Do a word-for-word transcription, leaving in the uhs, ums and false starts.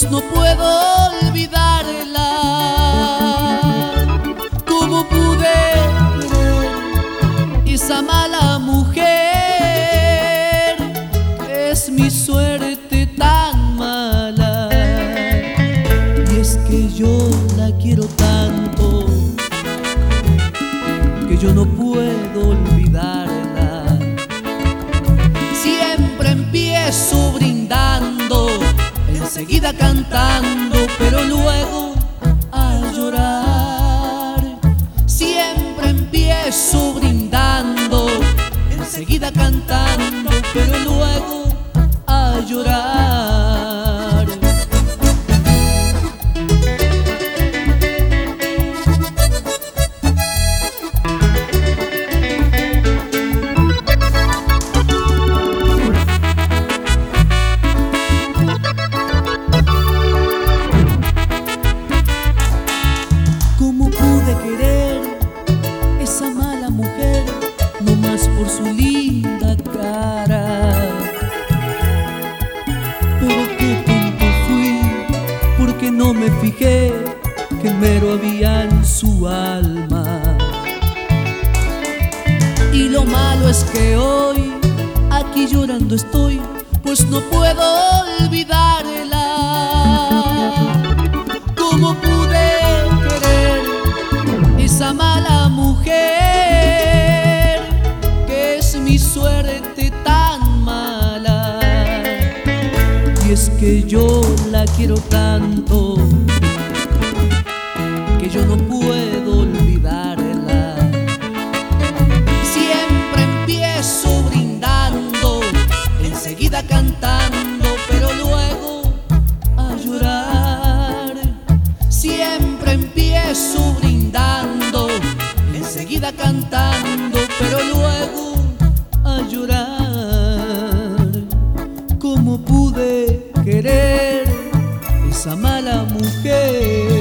no puedo olvidarla. ¿Cómo pude querer esa mala mujer? Es mi suerte tan mala, y es que yo la quiero tanto que yo no puedo olvidarla. Siempre empiezo brindando, enseguida cantando, pero luego a llorar. Siempre empiezo brindando, enseguida cantando, pero luego a llorar. ¿Cómo pude querer esa mala mujer, no más por su linda cara? Pero qué tonto fui, porque no me fijé que mero había en su alma. Y lo malo es que hoy aquí llorando estoy, pues no puedo olvidarla. ¿Cómo pude querer esa mala mujer, que es mi suerte tan mala? Y es que yo la quiero tanto que yo no puedo olvidarla. Siempre empiezo brindando, enseguida cantando, pero luego a llorar. Siempre empiezo brindando, enseguida cantando, pero luego a llorar. ¿Cómo pude querer esa mala mujer?